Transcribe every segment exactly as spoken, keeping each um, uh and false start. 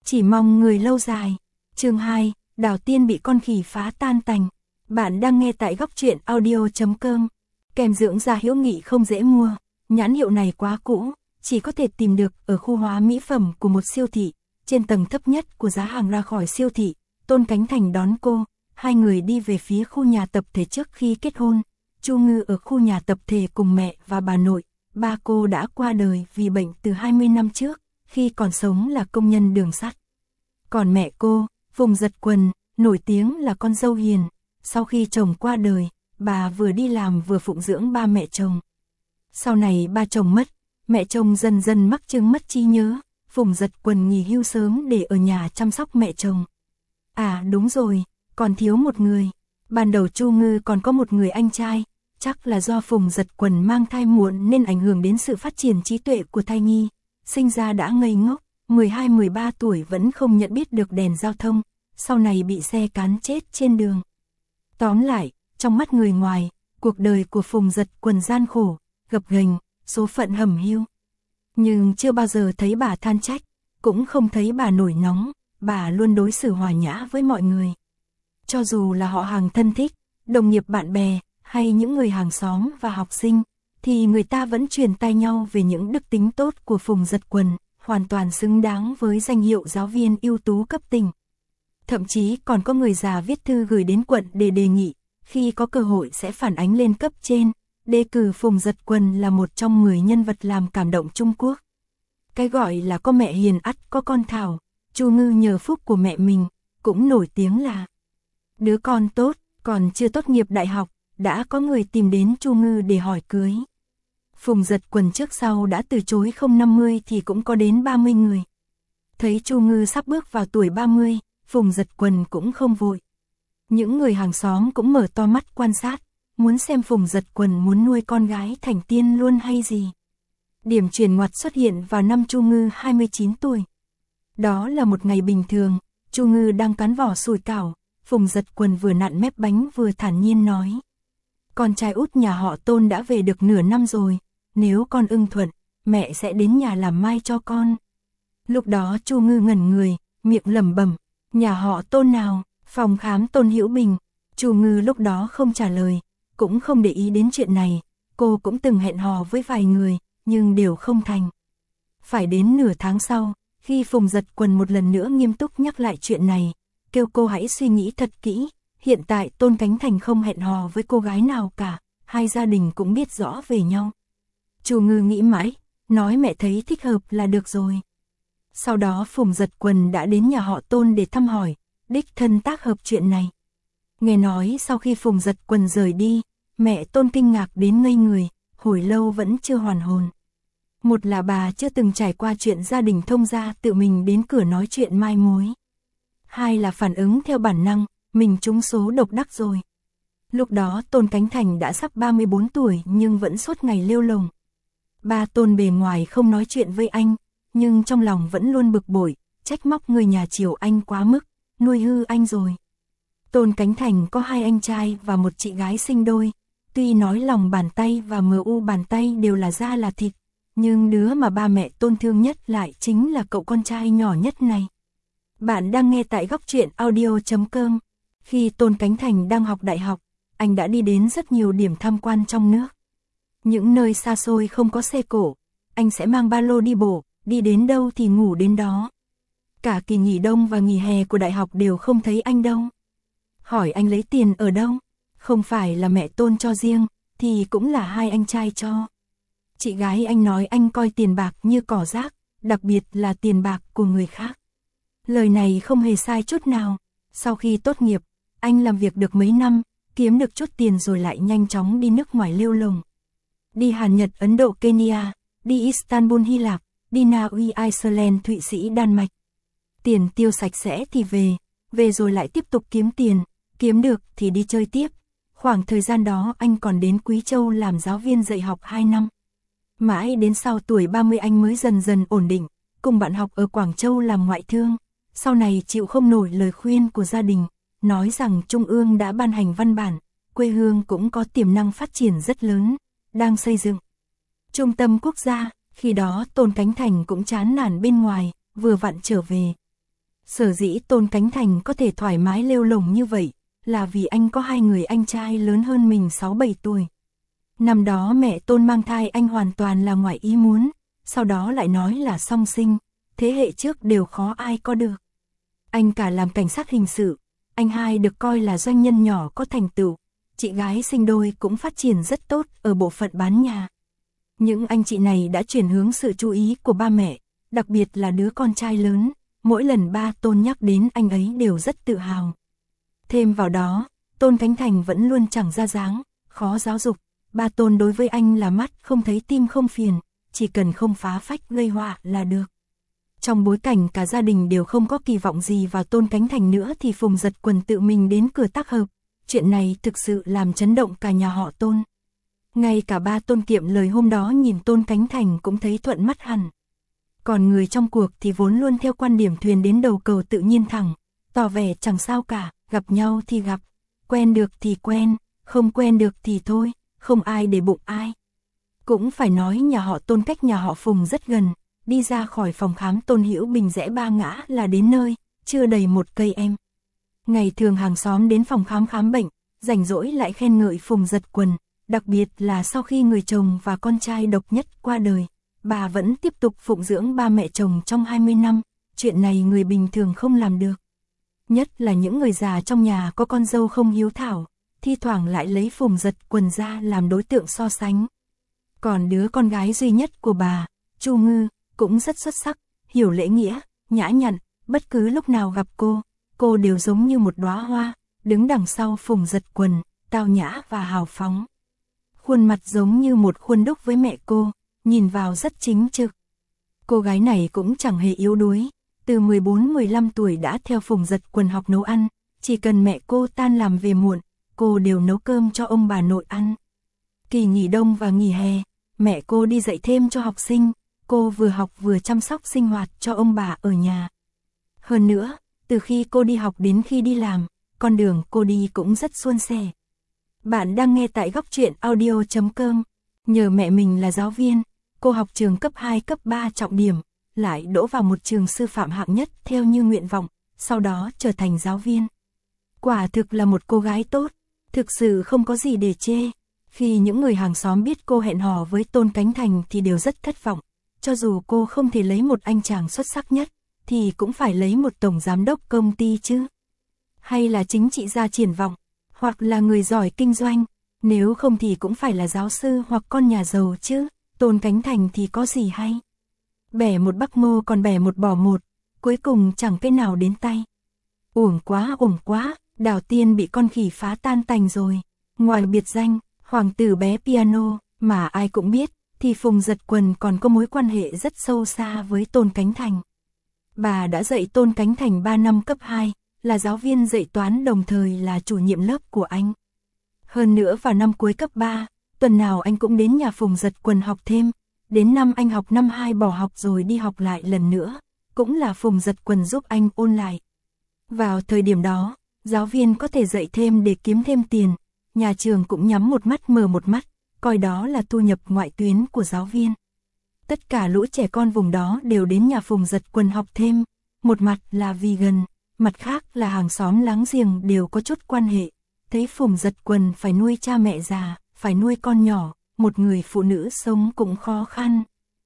chỉ mong người lâu dài. Chương hai, Đào Tiên bị con khỉ phá tan tành. Bạn đang nghe tại góc truyện audio chấm com. Kem dưỡng da Hữu Nghị không dễ mua, nhãn hiệu này quá cũ, chỉ có thể tìm được ở khu hóa mỹ phẩm của một siêu thị. Trên tầng thấp nhất của giá hàng ra khỏi siêu thị, Tôn Cánh Thành đón cô, hai người đi về phía khu nhà tập thể trước khi kết hôn. Chu Ngư ở khu nhà tập thể cùng mẹ và bà nội, ba cô đã qua đời vì bệnh từ hai mươi năm trước, khi còn sống là công nhân đường sắt. Còn mẹ cô, Phùng Giật Quần, nổi tiếng là con dâu hiền, sau khi chồng qua đời, bà vừa đi làm vừa phụng dưỡng ba mẹ chồng. Sau này ba chồng mất, mẹ chồng dần dần mắc chứng mất trí nhớ, Phùng Giật Quần nghỉ hưu sớm để ở nhà chăm sóc mẹ chồng. À đúng rồi, còn thiếu một người. Ban đầu Chu Ngư còn có một người anh trai, chắc là do Phùng Giật Quần mang thai muộn nên ảnh hưởng đến sự phát triển trí tuệ của thai nhi. Sinh ra đã ngây ngốc, mười hai mười ba tuổi vẫn không nhận biết được đèn giao thông, sau này bị xe cán chết trên đường. Tóm lại, trong mắt người ngoài, cuộc đời của Phùng Giật Quần gian khổ, gập ghềnh, số phận hầm hiu. Nhưng chưa bao giờ thấy bà than trách, cũng không thấy bà nổi nóng, bà luôn đối xử hòa nhã với mọi người. Cho dù là họ hàng thân thích, đồng nghiệp bạn bè, hay những người hàng xóm và học sinh, thì người ta vẫn truyền tai nhau về những đức tính tốt của Phùng Giật Quần, hoàn toàn xứng đáng với danh hiệu giáo viên ưu tú cấp tỉnh. Thậm chí còn có người già viết thư gửi đến quận để đề nghị, khi có cơ hội sẽ phản ánh lên cấp trên, đề cử Phùng Giật Quần là một trong mười nhân vật làm cảm động Trung Quốc. Cái gọi là có mẹ hiền ắt có con thảo, Chu Ngư nhờ phúc của mẹ mình, cũng nổi tiếng là đứa con tốt, còn chưa tốt nghiệp đại học, đã có người tìm đến Chu Ngư để hỏi cưới. Phùng Giật Quần trước sau đã từ chối không năm mươi thì cũng có đến ba mươi người. Thấy Chu Ngư sắp bước vào tuổi ba mươi, Phùng Giật Quần cũng không vội. Những người hàng xóm cũng mở to mắt quan sát, muốn xem Phùng Giật Quần muốn nuôi con gái thành tiên luôn hay gì. Điểm chuyển ngoặt xuất hiện vào năm Chu Ngư hai mươi chín tuổi. Đó là một ngày bình thường, Chu Ngư đang cán vỏ sủi cảo, Phùng Giật Quần vừa nặn mép bánh vừa thản nhiên nói: con trai út nhà họ Tôn đã về được nửa năm rồi, nếu con ưng thuận, mẹ sẽ đến nhà làm mai cho con. Lúc đó Chu Ngư ngẩn người, miệng lẩm bẩm: nhà họ Tôn nào? Phòng khám Tôn Hữu Bình. Chu Ngư lúc đó không trả lời, cũng không để ý đến chuyện này, cô cũng từng hẹn hò với vài người, nhưng đều không thành. Phải đến nửa tháng sau, khi Phùng Giật Quần một lần nữa nghiêm túc nhắc lại chuyện này, kêu cô hãy suy nghĩ thật kỹ, hiện tại Tôn Cánh Thành không hẹn hò với cô gái nào cả, hai gia đình cũng biết rõ về nhau. Chu Ngư nghĩ mãi, nói mẹ thấy thích hợp là được rồi. Sau đó Phùng Giật Quần đã đến nhà họ Tôn để thăm hỏi, đích thân tác hợp chuyện này. Nghe nói sau khi Phùng Giật Quần rời đi, mẹ Tôn kinh ngạc đến ngây người, hồi lâu vẫn chưa hoàn hồn. Một là bà chưa từng trải qua chuyện gia đình thông gia tự mình đến cửa nói chuyện mai mối. Hai là phản ứng theo bản năng, mình trúng số độc đắc rồi. Lúc đó Tôn Cánh Thành đã sắp ba mươi bốn tuổi nhưng vẫn suốt ngày lêu lồng. Ba Tôn bề ngoài không nói chuyện với anh, nhưng trong lòng vẫn luôn bực bội, trách móc người nhà chiều anh quá mức, nuôi hư anh rồi. Tôn Cánh Thành có hai anh trai và một chị gái sinh đôi, tuy nói lòng bàn tay và mờ u bàn tay đều là da là thịt, nhưng đứa mà ba mẹ Tôn thương nhất lại chính là cậu con trai nhỏ nhất này. Bạn đang nghe tại góc truyện audio chấm com. Khi Tôn Cánh Thành đang học đại học, anh đã đi đến rất nhiều điểm tham quan trong nước. Những nơi xa xôi không có xe cộ, anh sẽ mang ba lô đi bộ, đi đến đâu thì ngủ đến đó. Cả kỳ nghỉ đông và nghỉ hè của đại học đều không thấy anh đâu. Hỏi anh lấy tiền ở đâu? Không phải là mẹ Tôn cho riêng, thì cũng là hai anh trai cho. Chị gái anh nói anh coi tiền bạc như cỏ rác, đặc biệt là tiền bạc của người khác. Lời này không hề sai chút nào. Sau khi tốt nghiệp, anh làm việc được mấy năm, kiếm được chút tiền rồi lại nhanh chóng đi nước ngoài lêu lồng. Đi Hàn Nhật, Ấn Độ, Kenya, đi Istanbul, Hy Lạp, đi Na Uy, Iceland, Thụy Sĩ, Đan Mạch. Tiền tiêu sạch sẽ thì về, về rồi lại tiếp tục kiếm tiền, kiếm được thì đi chơi tiếp. Khoảng thời gian đó anh còn đến Quý Châu làm giáo viên dạy học hai năm. Mãi đến sau tuổi ba mươi anh mới dần dần ổn định, cùng bạn học ở Quảng Châu làm ngoại thương. Sau này chịu không nổi lời khuyên của gia đình, nói rằng Trung ương đã ban hành văn bản, quê hương cũng có tiềm năng phát triển rất lớn, đang xây dựng trung tâm quốc gia. Khi đó Tôn Cánh Thành cũng chán nản bên ngoài, vừa vặn trở về. Sở dĩ Tôn Cánh Thành có thể thoải mái lêu lổng như vậy, là vì anh có hai người anh trai lớn hơn mình sáu bảy tuổi. Năm đó mẹ Tôn mang thai anh hoàn toàn là ngoài ý muốn, sau đó lại nói là song sinh, thế hệ trước đều khó ai có được. Anh cả làm cảnh sát hình sự, anh hai được coi là doanh nhân nhỏ có thành tựu, chị gái sinh đôi cũng phát triển rất tốt ở bộ phận bán nhà. Những anh chị này đã chuyển hướng sự chú ý của ba mẹ, đặc biệt là đứa con trai lớn, mỗi lần ba Tôn nhắc đến anh ấy đều rất tự hào. Thêm vào đó, Tôn Cánh Thành vẫn luôn chẳng ra dáng, khó giáo dục, ba Tôn đối với anh là mắt không thấy tim không phiền, chỉ cần không phá phách gây họa là được. Trong bối cảnh cả gia đình đều không có kỳ vọng gì vào Tôn Cánh Thành nữa thì Phùng Giật Quần tự mình đến cửa tác hợp, chuyện này thực sự làm chấn động cả nhà họ Tôn. Ngay cả ba Tôn Kiệm lời hôm đó nhìn Tôn Cánh Thành cũng thấy thuận mắt hẳn. Còn người trong cuộc thì vốn luôn theo quan điểm thuyền đến đầu cầu tự nhiên thẳng, tỏ vẻ chẳng sao cả, gặp nhau thì gặp, quen được thì quen, không quen được thì thôi, không ai để bụng ai. Cũng phải nói nhà họ Tôn cách nhà họ Phùng rất gần, đi ra khỏi phòng khám Tôn Hữu Bình rẽ ba ngã là đến nơi, chưa đầy một cây em. Ngày thường hàng xóm đến phòng khám khám bệnh, rảnh rỗi lại khen ngợi Phùng Giật Quần, đặc biệt là sau khi người chồng và con trai độc nhất qua đời, bà vẫn tiếp tục phụng dưỡng ba mẹ chồng trong hai mươi năm, chuyện này người bình thường không làm được. Nhất là những người già trong nhà có con dâu không hiếu thảo, thi thoảng lại lấy Phùng Giật Quần ra làm đối tượng so sánh. Còn đứa con gái duy nhất của bà, Chu Ngư, cũng rất xuất sắc, hiểu lễ nghĩa, nhã nhặn, bất cứ lúc nào gặp cô, cô đều giống như một đóa hoa, đứng đằng sau Phùng Giật Quần, tao nhã và hào phóng. Khuôn mặt giống như một khuôn đúc với mẹ cô, nhìn vào rất chính trực. Cô gái này cũng chẳng hề yếu đuối, từ mười bốn mười lăm tuổi đã theo Phùng Giật Quần học nấu ăn, chỉ cần mẹ cô tan làm về muộn, cô đều nấu cơm cho ông bà nội ăn. Kỳ nghỉ đông và nghỉ hè, mẹ cô đi dạy thêm cho học sinh, cô vừa học vừa chăm sóc sinh hoạt cho ông bà ở nhà. Hơn nữa, từ khi cô đi học đến khi đi làm, con đường cô đi cũng rất suôn sẻ. Bạn đang nghe tại góc truyện audio chấm com. Nhờ mẹ mình là giáo viên, cô học trường cấp hai cấp ba trọng điểm, lại đỗ vào một trường sư phạm hạng nhất theo như nguyện vọng, sau đó trở thành giáo viên. Quả thực là một cô gái tốt, thực sự không có gì để chê. Khi những người hàng xóm biết cô hẹn hò với Tôn Cánh Thành thì đều rất thất vọng. Cho dù cô không thể lấy một anh chàng xuất sắc nhất, thì cũng phải lấy một tổng giám đốc công ty chứ. Hay là chính trị gia triển vọng, hoặc là người giỏi kinh doanh, nếu không thì cũng phải là giáo sư hoặc con nhà giàu chứ. Tôn Cánh Thành thì có gì hay. Bẻ một bắc mô còn bẻ một bỏ một, cuối cùng chẳng cái nào đến tay. Uổng quá uổng quá, Đào Tiên bị con khỉ phá tan tành rồi. Ngoài biệt danh, hoàng tử bé piano, mà ai cũng biết, thì Phùng Giật Quần còn có mối quan hệ rất sâu xa với Tôn Cánh Thành. Bà đã dạy Tôn Cánh Thành ba năm cấp hai, là giáo viên dạy toán đồng thời là chủ nhiệm lớp của anh. Hơn nữa vào năm cuối cấp ba, tuần nào anh cũng đến nhà Phùng Giật Quần học thêm, đến năm anh học năm hai bỏ học rồi đi học lại lần nữa, cũng là Phùng Giật Quần giúp anh ôn lại. Vào thời điểm đó, giáo viên có thể dạy thêm để kiếm thêm tiền, nhà trường cũng nhắm một mắt mở một mắt, coi đó là thu nhập ngoại tuyến của giáo viên. Tất cả lũ trẻ con vùng đó đều đến nhà Phùng Giật Quần học thêm, một mặt là vì gần, mặt khác là hàng xóm láng giềng đều có chút quan hệ, thấy Phùng Giật Quần phải nuôi cha mẹ già, phải nuôi con nhỏ, một người phụ nữ sống cũng khó khăn.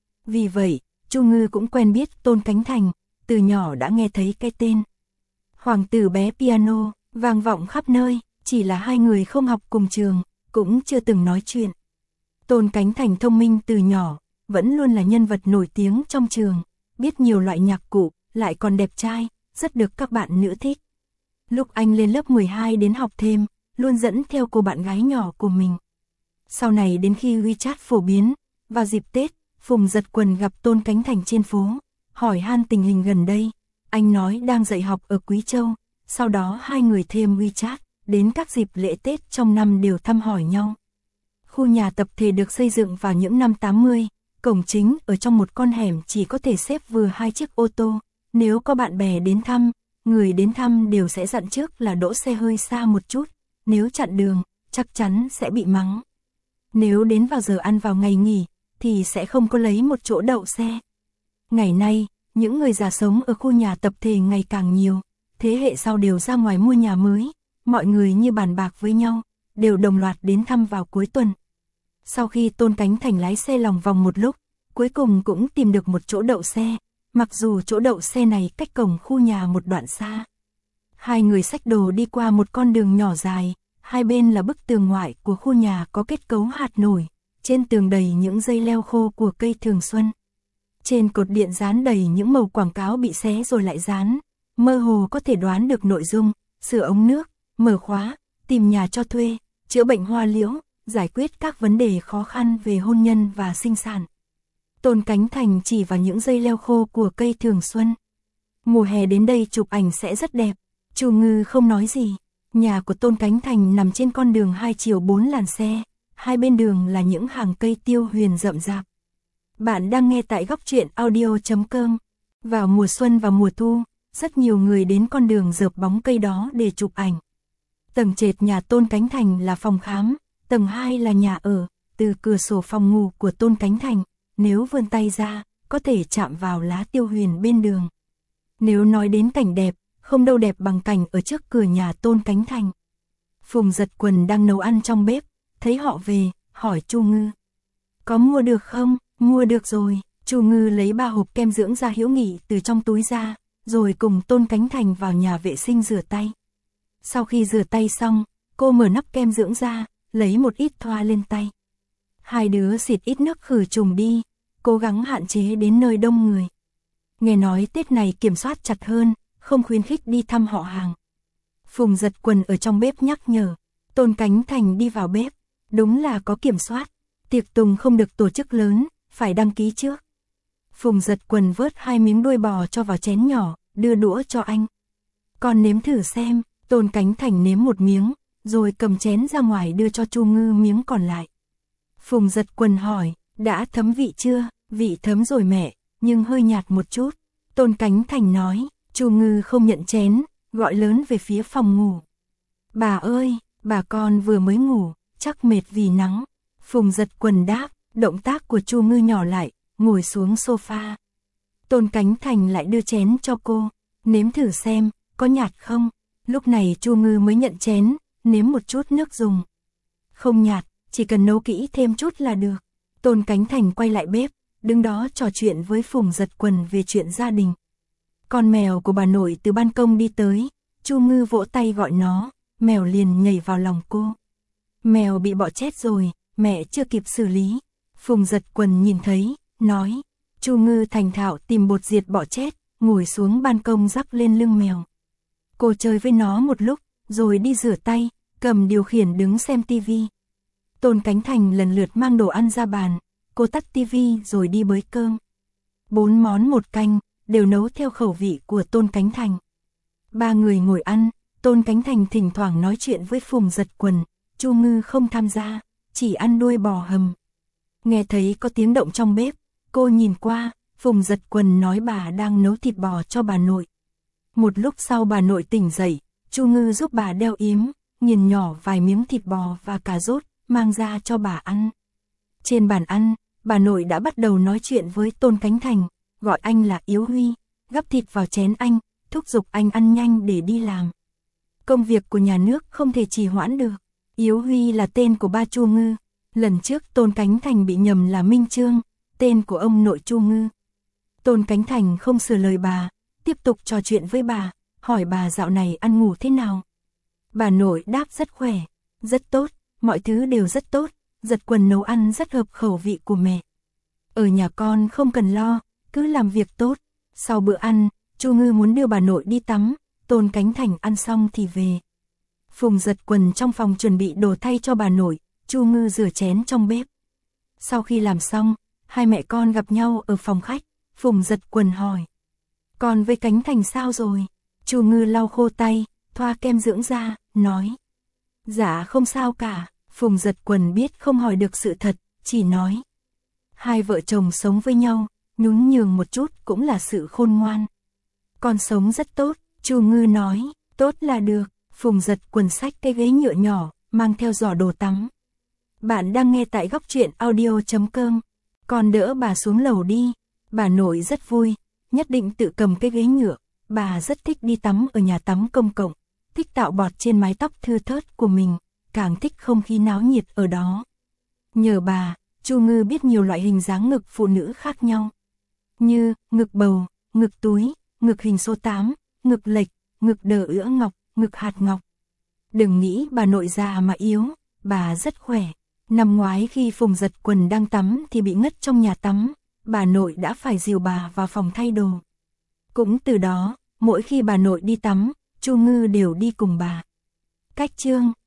Vì vậy, Chu Ngư cũng quen biết Tôn Cánh Thành, từ nhỏ đã nghe thấy cái tên hoàng tử bé piano, vang vọng khắp nơi, chỉ là hai người không học cùng trường, cũng chưa từng nói chuyện. Tôn Cánh Thành thông minh từ nhỏ, vẫn luôn là nhân vật nổi tiếng trong trường, biết nhiều loại nhạc cụ, lại còn đẹp trai, rất được các bạn nữ thích. Lúc anh lên lớp mười hai đến học thêm, luôn dẫn theo cô bạn gái nhỏ của mình. Sau này đến khi WeChat phổ biến, vào dịp Tết, Phùng Giật Quần gặp Tôn Cánh Thành trên phố, hỏi han tình hình gần đây. Anh nói đang dạy học ở Quý Châu, sau đó hai người thêm WeChat, đến các dịp lễ Tết trong năm đều thăm hỏi nhau. Khu nhà tập thể được xây dựng vào những năm tám mươi, cổng chính ở trong một con hẻm chỉ có thể xếp vừa hai chiếc ô tô. Nếu có bạn bè đến thăm, người đến thăm đều sẽ dặn trước là đỗ xe hơi xa một chút, nếu chặn đường, chắc chắn sẽ bị mắng. Nếu đến vào giờ ăn vào ngày nghỉ, thì sẽ không có lấy một chỗ đậu xe. Ngày nay, Những người già sống ở khu nhà tập thể ngày càng nhiều, thế hệ sau đều ra ngoài mua nhà mới, mọi người như bàn bạc với nhau, đều đồng loạt đến thăm vào cuối tuần. Sau khi Tôn Cánh Thành lái xe lòng vòng một lúc, cuối cùng cũng tìm được một chỗ đậu xe, mặc dù chỗ đậu xe này cách cổng khu nhà một đoạn xa. Hai người xách đồ đi qua một con đường nhỏ dài, hai bên là bức tường ngoại của khu nhà có kết cấu hạt nổi, trên tường đầy những dây leo khô của cây thường xuân. Trên cột điện dán đầy những màu quảng cáo bị xé rồi lại dán, mơ hồ có thể đoán được nội dung, sửa ống nước, mở khóa, tìm nhà cho thuê, chữa bệnh hoa liễu, giải quyết các vấn đề khó khăn về hôn nhân và sinh sản. Tôn Cánh Thành chỉ vào những dây leo khô của cây thường xuân. Mùa hè đến đây chụp ảnh sẽ rất đẹp. Chu Ngư không nói gì. Nhà của Tôn Cánh Thành nằm trên con đường hai chiều bốn làn xe, hai bên đường là những hàng cây tiêu huyền rậm rạp. Bạn đang nghe tại góc truyện audio chấm com. Vào mùa xuân và mùa thu, rất nhiều người đến con đường dợp bóng cây đó để chụp ảnh. Tầng trệt nhà Tôn Cánh Thành là phòng khám, tầng hai là nhà ở, từ cửa sổ phòng ngủ của Tôn Cánh Thành, nếu vươn tay ra, có thể chạm vào lá tiêu huyền bên đường. Nếu nói đến cảnh đẹp, không đâu đẹp bằng cảnh ở trước cửa nhà Tôn Cánh Thành. Phùng Giật Quần đang nấu ăn trong bếp, thấy họ về, hỏi Chu Ngư. Có mua được không? Mua được rồi. Chu Ngư lấy ba hộp kem dưỡng da Hiễu Nghị từ trong túi ra, rồi cùng Tôn Cánh Thành vào nhà vệ sinh rửa tay. Sau khi rửa tay xong, cô mở nắp kem dưỡng da, lấy một ít thoa lên tay. Hai đứa xịt ít nước khử trùng đi, cố gắng hạn chế đến nơi đông người. Nghe nói Tết này kiểm soát chặt hơn, không khuyến khích đi thăm họ hàng. Phùng Giật Quần ở trong bếp nhắc nhở. Tôn Cánh Thành đi vào bếp, đúng là có kiểm soát. Tiệc tùng không được tổ chức lớn, phải đăng ký trước. Phùng Giật Quần vớt hai miếng đuôi bò cho vào chén nhỏ, đưa đũa cho anh. Con nếm thử xem. Tôn Cánh Thành nếm một miếng, rồi cầm chén ra ngoài đưa cho Chu Ngư miếng còn lại. Phùng Giật Quần hỏi, đã thấm vị chưa? Vị thấm rồi mẹ, nhưng hơi nhạt một chút. Tôn Cánh Thành nói. Chu Ngư không nhận chén, gọi lớn về phía phòng ngủ. Bà ơi, bà con vừa mới ngủ, chắc mệt vì nắng. Phùng Giật Quần đáp, động tác của Chu Ngư nhỏ lại, ngồi xuống sofa. Tôn Cánh Thành lại đưa chén cho cô, nếm thử xem, có nhạt không? Lúc này Chu Ngư mới nhận chén, nếm một chút nước dùng. Không nhạt, chỉ cần nấu kỹ thêm chút là được. Tôn Cánh Thành quay lại bếp, đứng đó trò chuyện với Phùng Giật Quần về chuyện gia đình. Con mèo của bà nội từ ban công đi tới, Chu Ngư vỗ tay gọi nó, mèo liền nhảy vào lòng cô. Mèo bị bọ chết rồi, mẹ chưa kịp xử lý. Phùng Giật Quần nhìn thấy, nói. Chu Ngư thành thạo tìm bột diệt bọ chết, ngồi xuống ban công rắc lên lưng mèo. Cô chơi với nó một lúc, rồi đi rửa tay, cầm điều khiển đứng xem tivi. Tôn Cánh Thành lần lượt mang đồ ăn ra bàn, cô tắt tivi rồi đi bới cơm. Bốn món một canh, đều nấu theo khẩu vị của Tôn Cánh Thành. Ba người ngồi ăn, Tôn Cánh Thành thỉnh thoảng nói chuyện với Phùng Giật Quần, Chu Ngư không tham gia, chỉ ăn đuôi bò hầm. Nghe thấy có tiếng động trong bếp, cô nhìn qua, Phùng Giật Quần nói bà đang nấu thịt bò cho bà nội. Một lúc sau bà nội tỉnh dậy, Chu Ngư giúp bà đeo yếm, nghiền nhỏ vài miếng thịt bò và cà rốt, mang ra cho bà ăn. Trên bàn ăn, bà nội đã bắt đầu nói chuyện với Tôn Cánh Thành, gọi anh là Yếu Huy, gắp thịt vào chén anh, thúc giục anh ăn nhanh để đi làm. Công việc của nhà nước không thể trì hoãn được. Yếu Huy là tên của ba Chu Ngư, lần trước Tôn Cánh Thành bị nhầm là Minh Trương, tên của ông nội Chu Ngư. Tôn Cánh Thành không sửa lời bà, tiếp tục trò chuyện với bà, hỏi bà dạo này ăn ngủ thế nào. Bà nội đáp rất khỏe, rất tốt, mọi thứ đều rất tốt, Giật Quần nấu ăn rất hợp khẩu vị của mẹ. Ở nhà con không cần lo, cứ làm việc tốt. Sau bữa ăn, Chu Ngư muốn đưa bà nội đi tắm, Tôn Cánh Thành ăn xong thì về. Phùng Giật Quần trong phòng chuẩn bị đồ thay cho bà nội, Chu Ngư rửa chén trong bếp. Sau khi làm xong, hai mẹ con gặp nhau ở phòng khách, Phùng Giật Quần hỏi. Còn với Cánh Thành sao rồi? Chu Ngư lau khô tay, thoa kem dưỡng da, nói. Dạ không sao cả. Phùng Giật Quần biết không hỏi được sự thật, chỉ nói. Hai vợ chồng sống với nhau, nhún nhường một chút cũng là sự khôn ngoan. Con sống rất tốt, Chu Ngư nói, tốt là được. Phùng Giật Quần xách cái ghế nhựa nhỏ, mang theo giỏ đồ tắm. Bạn đang nghe tại góc truyện audio chấm com. Con đỡ bà xuống lầu đi. Bà nội rất vui, nhất định tự cầm cái ghế nhựa. Bà rất thích đi tắm ở nhà tắm công cộng, thích tạo bọt trên mái tóc thưa thớt của mình, càng thích không khí náo nhiệt ở đó. Nhờ bà, Chu Ngư biết nhiều loại hình dáng ngực phụ nữ khác nhau. Như, ngực bầu, ngực túi, ngực hình số tám, ngực lệch, ngực đờ ữa ngọc, ngực hạt ngọc. Đừng nghĩ bà nội già mà yếu, bà rất khỏe. Năm ngoái khi Phùng Giật Quần đang tắm thì bị ngất trong nhà tắm, bà nội đã phải dìu bà vào phòng thay đồ. Cũng từ đó, mỗi khi bà nội đi tắm, Chu Ngư đều đi cùng bà. Cách chương